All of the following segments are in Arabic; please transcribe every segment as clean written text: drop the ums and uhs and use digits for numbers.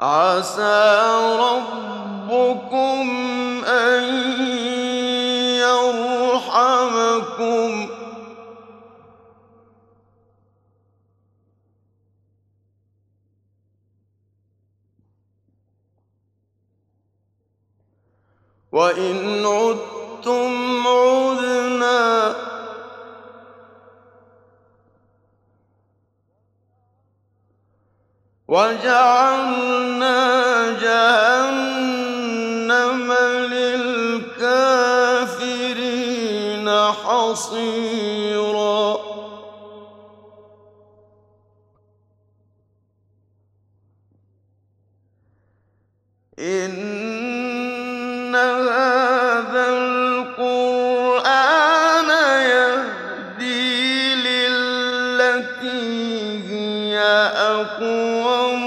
عَسَىٰ رَبُّكُمْ أَن يَرْحَمَكُمْ ۚ وَإِنْ عُدتُّمْ عُدْنَا ۘ وَجَعَلْنَا جَهَنَّمَ لِلْكَافِرِينَ حَصِيرًا إِنَّ هَٰذَا الْقُرْآنَ يَهْدِي لِلَّتِي هِيَ أَقْوَمُ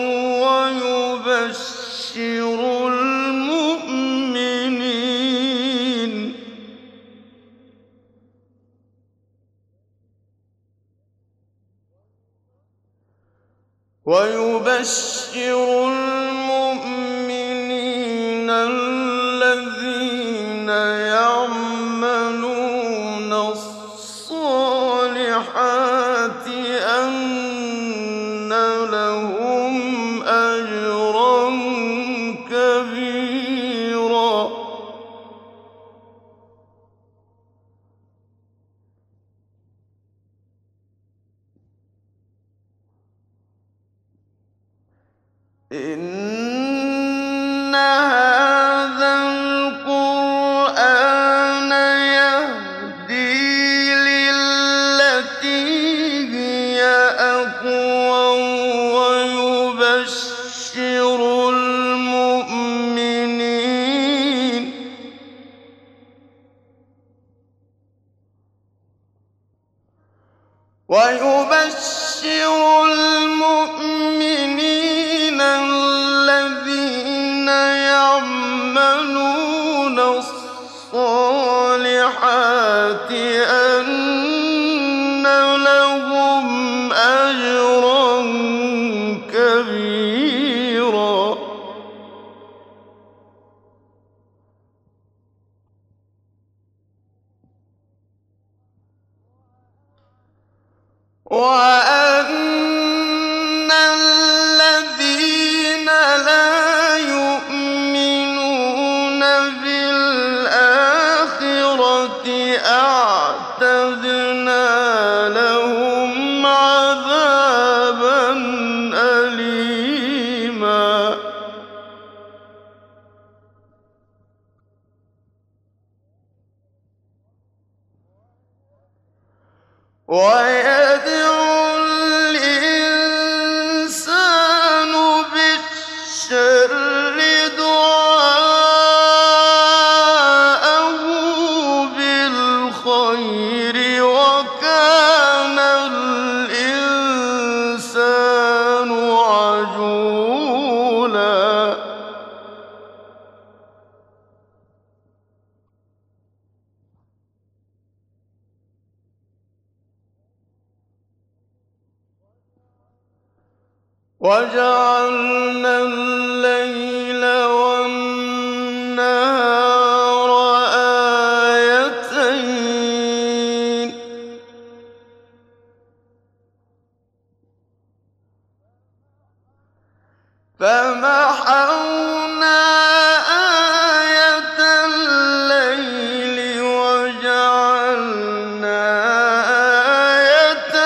وَيُبَشِّرُ الْمُؤْمِنِينَ الَّذِينَ يَعْمَلُونَ الصَّالِحَاتِ أَنَّ لَهُمْ أَجْرًا كَبِيرًا إِنَّ هَٰذَا الْقُرْآنَ يَهْدِي لِلَّتِي هِيَ أَقْوَمُ وَيُبَشِّرُ الْمُؤْمِنِينَ الَّذِينَ يَعْمَلُونَ الصَّالِحَاتِ أَنَّ لَهُمْ أَجْرًا كَبِيرًا وَأَنَّ الَّذِينَ لَا يُؤْمِنُونَ بِالْآخِرَةِ أَعْتَدْنَا لَهُمْ عَذَابًا أَلِيمًا وَيَدْعُو الْإِنسَانُ بِالشَّرِّ دُعَاءَهُ بِالْخَيْرِ ۖ وَكَانَ الْإِنسَانُ عَجُولًا وَجَعَلْنَا اللَّيْلَ وَالنَّهَارَ آيَتَيْنِ ۖ فَمَحَوْنَا آيَةَ اللَّيْلِ وَجَعَلْنَا آيَةَ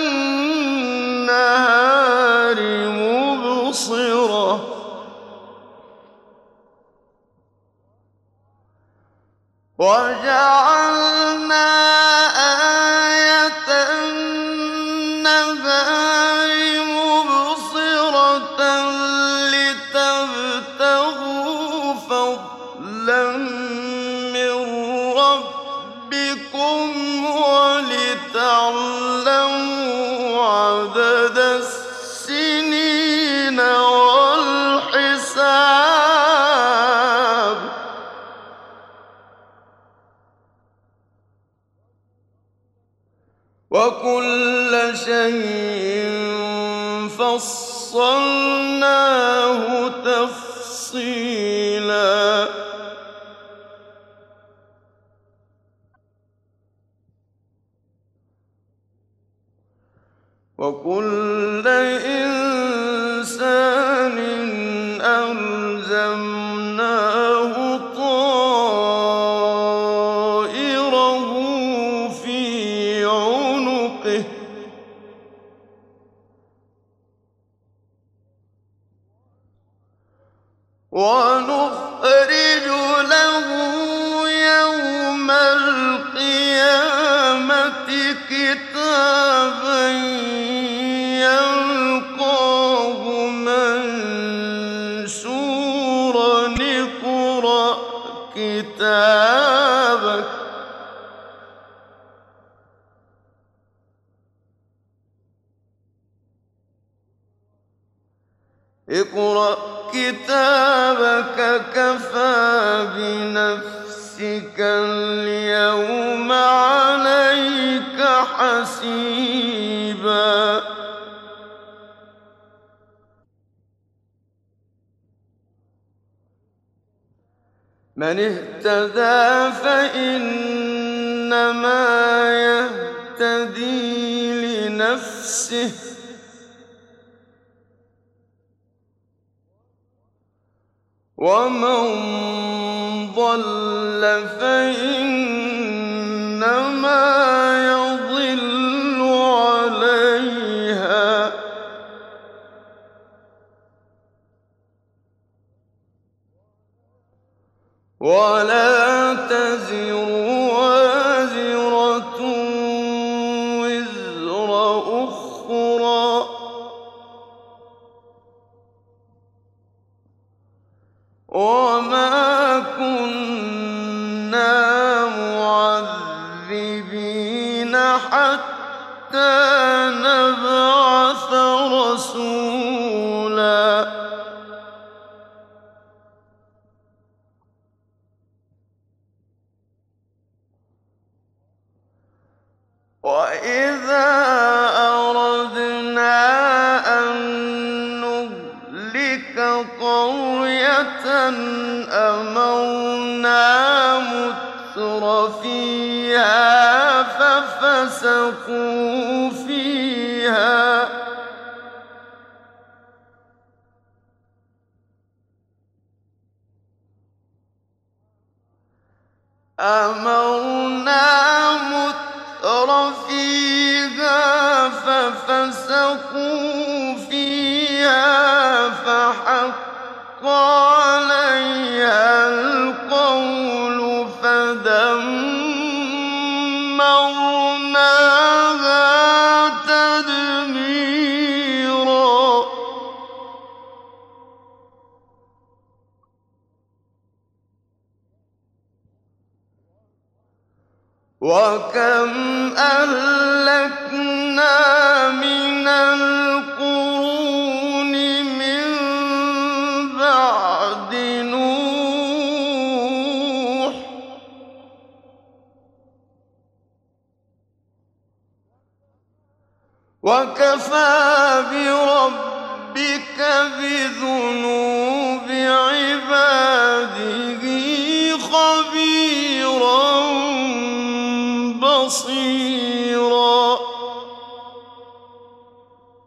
النَّهَارِ مُبْصِرَةً ۚ وَجَعَلْنَا آيَةَ النَّهَارِ مُبْصِرَةً لِّتَبْتَغُوا فَضْلًا مِّن رَّبِّكُمْ وَلِتَعْلَمُوا عَدَدَ السِّنِينَ وَالْحِسَابَ ۚ وَكُلَّ شَيْءٍ فَصَّلْنَاهُ تَفْصِيلًا وَكُلَّ إِنسَانٍ أَلْزَمْنَاهُ طَائِرَهُ فِي عُنُقِهِ ۖ وَنُخْرِجُ لَهُ يَوْمَ الْقِيَامَةِ كِتَابًا يَلْقَاهُ مَنشُورًا اقْرَأْ كِتَابَكَ كَفَىٰ بِنَفْسِكَ الْيَوْمَ عَلَيْكَ حَسِيبًا مَّنِ اهْتَدَىٰ فَإِنَّمَا يَهْتَدِي لِنَفْسِهِ ۖ وَمَن ضَلَّ فَإِنَّمَا يَضِلُّ عَلَيْهَا ۚ وَلَا تَزِرُ وَازِرَةٌ وِزْرَ أُخْرَىٰ ۚ وَمَا كُنَّا مُعَذِّبِينَ حَتَّىٰ نَبْعَثَ رَسُولًا وَإِذَا أَرَدْنَا أَن نُّهْلِكَ قَرْيَةً أَمَرْنَا مُتْرَفِيهَا فَفَسَقُوا فِيهَا فَحَقَّ عَلَيْهَا الْقَوْلُ فَدَمَّرْنَاهَا تَدْمِيرًا وَكَمْ أَهْلَكْنَا مِنَ الْقُرُونِ مِن بَعْدِ نُوحٍ ۗ وَكَفَىٰ بِرَبِّكَ بِذُنُوبِ عِبَادِهِ خَبِيرًا بَصِيرًا